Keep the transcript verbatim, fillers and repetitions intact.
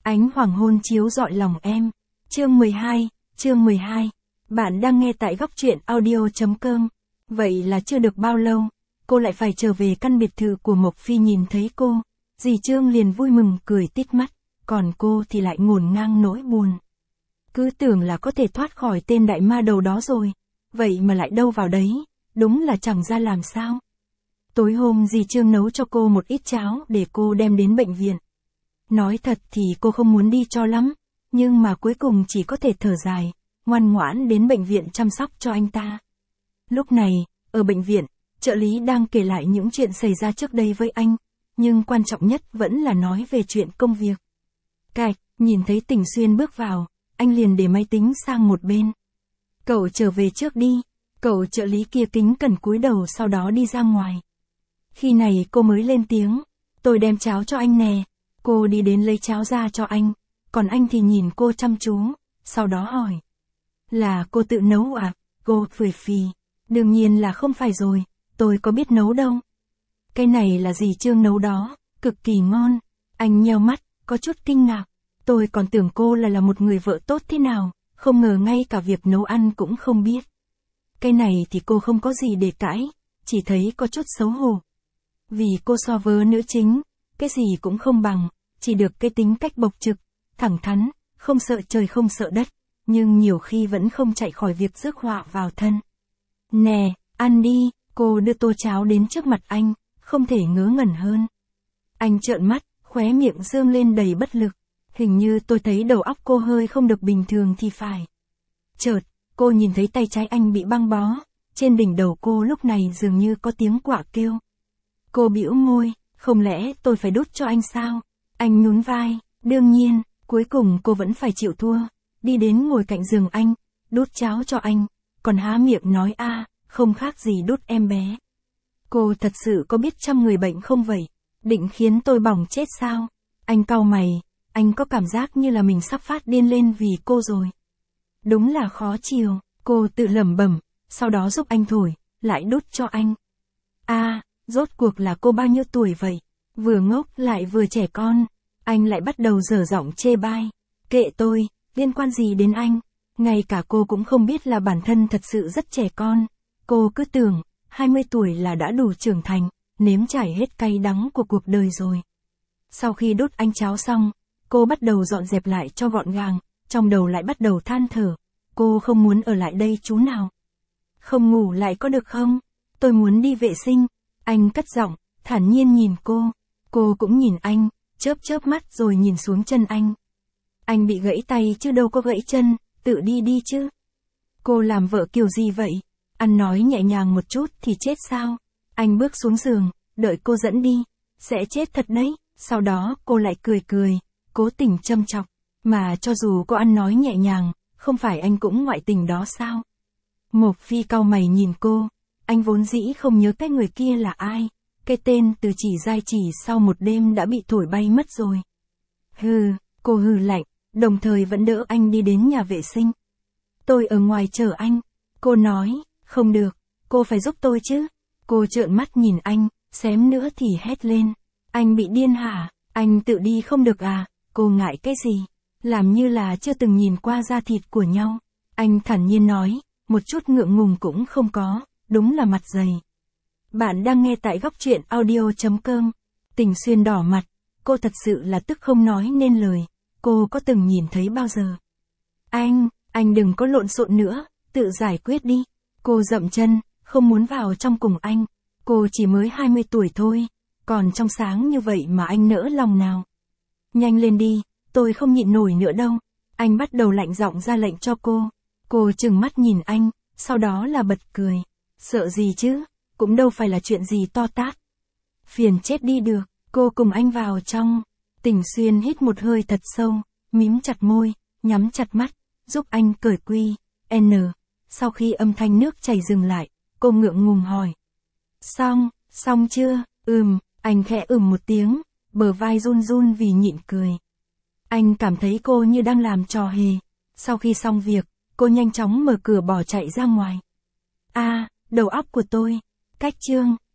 Ánh hoàng hôn chiếu rọi lòng em. Chương mười hai, chương mười hai. Bạn đang nghe tại góc truyện audio chấm com. Vậy là chưa được bao lâu, cô lại phải trở về căn biệt thự của Mộc Phi. Nhìn thấy cô, dì Trương liền vui mừng cười tít mắt, còn cô thì lại ngổn ngang nỗi buồn. Cứ tưởng là có thể thoát khỏi tên đại ma đầu đó rồi, vậy mà lại đâu vào đấy, đúng là chẳng ra làm sao. Tối hôm dì Trương nấu cho cô một ít cháo để cô đem đến bệnh viện. Nói thật thì cô không muốn đi cho lắm, nhưng mà cuối cùng chỉ có thể thở dài, ngoan ngoãn đến bệnh viện chăm sóc cho anh ta. Lúc này, ở bệnh viện, trợ lý đang kể lại những chuyện xảy ra trước đây với anh, nhưng quan trọng nhất vẫn là nói về chuyện công việc. Cạch, nhìn thấy Tỉnh Xuyên bước vào, anh liền để máy tính sang một bên. Cậu trở về trước đi, cậu trợ lý kia kính cẩn cúi đầu sau đó đi ra ngoài. Khi này cô mới lên tiếng, tôi đem cháo cho anh nè. Cô đi đến lấy cháo ra cho anh, còn anh thì nhìn cô chăm chú, sau đó hỏi. Là cô tự nấu à? Cô phười phì. Đương nhiên là không phải rồi, tôi có biết nấu đâu. Cái này là dì Trương nấu đó, cực kỳ ngon. Anh nheo mắt, có chút kinh ngạc. Tôi còn tưởng cô là là một người vợ tốt thế nào, không ngờ ngay cả việc nấu ăn cũng không biết. Cái này thì cô không có gì để cãi, chỉ thấy có chút xấu hổ. Vì cô so với nữ chính, cái gì cũng không bằng, chỉ được cái tính cách bộc trực, thẳng thắn, không sợ trời không sợ đất, nhưng nhiều khi vẫn không chạy khỏi việc rước họa vào thân. Nè, ăn đi, cô đưa tô cháo đến trước mặt anh, không thể ngớ ngẩn hơn. Anh trợn mắt, khóe miệng dương lên đầy bất lực, hình như tôi thấy đầu óc cô hơi không được bình thường thì phải. Chợt, cô nhìn thấy tay trái anh bị băng bó, trên đỉnh đầu cô lúc này dường như có tiếng quạ kêu. Cô bĩu môi, không lẽ tôi phải đút cho anh sao? Anh nhún vai, đương nhiên, cuối cùng cô vẫn phải chịu thua, đi đến ngồi cạnh giường anh, đút cháo cho anh, còn há miệng nói a, không khác gì đút em bé. Cô thật sự có biết chăm người bệnh không vậy? Định khiến tôi bỏng chết sao? Anh cau mày, anh có cảm giác như là mình sắp phát điên lên vì cô rồi. Đúng là khó chịu, cô tự lẩm bẩm, sau đó giúp anh thổi, lại đút cho anh. A, rốt cuộc là cô bao nhiêu tuổi vậy? Vừa ngốc lại vừa trẻ con. Anh lại bắt đầu dở giọng chê bai. Kệ tôi, liên quan gì đến anh? Ngay cả cô cũng không biết là bản thân thật sự rất trẻ con. Cô cứ tưởng, hai mươi tuổi là đã đủ trưởng thành, nếm trải hết cay đắng của cuộc đời rồi. Sau khi đút anh cháo xong, cô bắt đầu dọn dẹp lại cho gọn gàng, trong đầu lại bắt đầu than thở. Cô không muốn ở lại đây chú nào. Không ngủ lại có được không? Tôi muốn đi vệ sinh. Anh cất giọng, thản nhiên nhìn cô. Cô cũng nhìn anh, chớp chớp mắt rồi nhìn xuống chân anh. Anh bị gãy tay chứ đâu có gãy chân, tự đi đi chứ. Cô làm vợ kiểu gì vậy? Ăn nói nhẹ nhàng một chút thì chết sao? Anh bước xuống giường, đợi cô dẫn đi. Sẽ chết thật đấy. Sau đó cô lại cười cười, cố tình châm chọc. Mà cho dù cô ăn nói nhẹ nhàng, không phải anh cũng ngoại tình đó sao? Mộc Phi cau mày nhìn cô. Anh vốn dĩ không nhớ cái người kia là ai. Cái tên từ chỉ giai chỉ sau một đêm đã bị thổi bay mất rồi. Hừ, cô hừ lạnh, đồng thời vẫn đỡ anh đi đến nhà vệ sinh. Tôi ở ngoài chờ anh. Cô nói, không được, cô phải giúp tôi chứ. Cô trợn mắt nhìn anh, xém nữa thì hét lên. Anh bị điên hả? Anh tự đi không được à? Cô ngại cái gì? Làm như là chưa từng nhìn qua da thịt của nhau. Anh thản nhiên nói, một chút ngượng ngùng cũng không có, đúng là mặt dày. Bạn đang nghe tại góc truyện audio chấm com. Tỉnh Xuyên đỏ mặt, cô thật sự là tức không nói nên lời. Cô có từng nhìn thấy bao giờ? Anh, anh đừng có lộn xộn nữa, tự giải quyết đi. Cô dậm chân, không muốn vào trong cùng anh. Cô chỉ mới hai mươi tuổi thôi, còn trong sáng như vậy mà anh nỡ lòng nào. Nhanh lên đi, tôi không nhịn nổi nữa đâu. Anh bắt đầu lạnh giọng ra lệnh cho cô. Cô trừng mắt nhìn anh, sau đó là bật cười. Sợ gì chứ? Cũng đâu phải là chuyện gì to tát. Phiền chết đi được, cô cùng anh vào trong. Tỉnh Xuyên hít một hơi thật sâu, mím chặt môi, nhắm chặt mắt, giúp anh cởi quy, N. Sau khi âm thanh nước chảy dừng lại, cô ngượng ngùng hỏi. Xong, xong chưa? Ừm, anh khẽ ừm một tiếng, bờ vai run run vì nhịn cười. Anh cảm thấy cô như đang làm trò hề. Sau khi xong việc, cô nhanh chóng mở cửa bỏ chạy ra ngoài. A, đầu óc của tôi. Cách chương.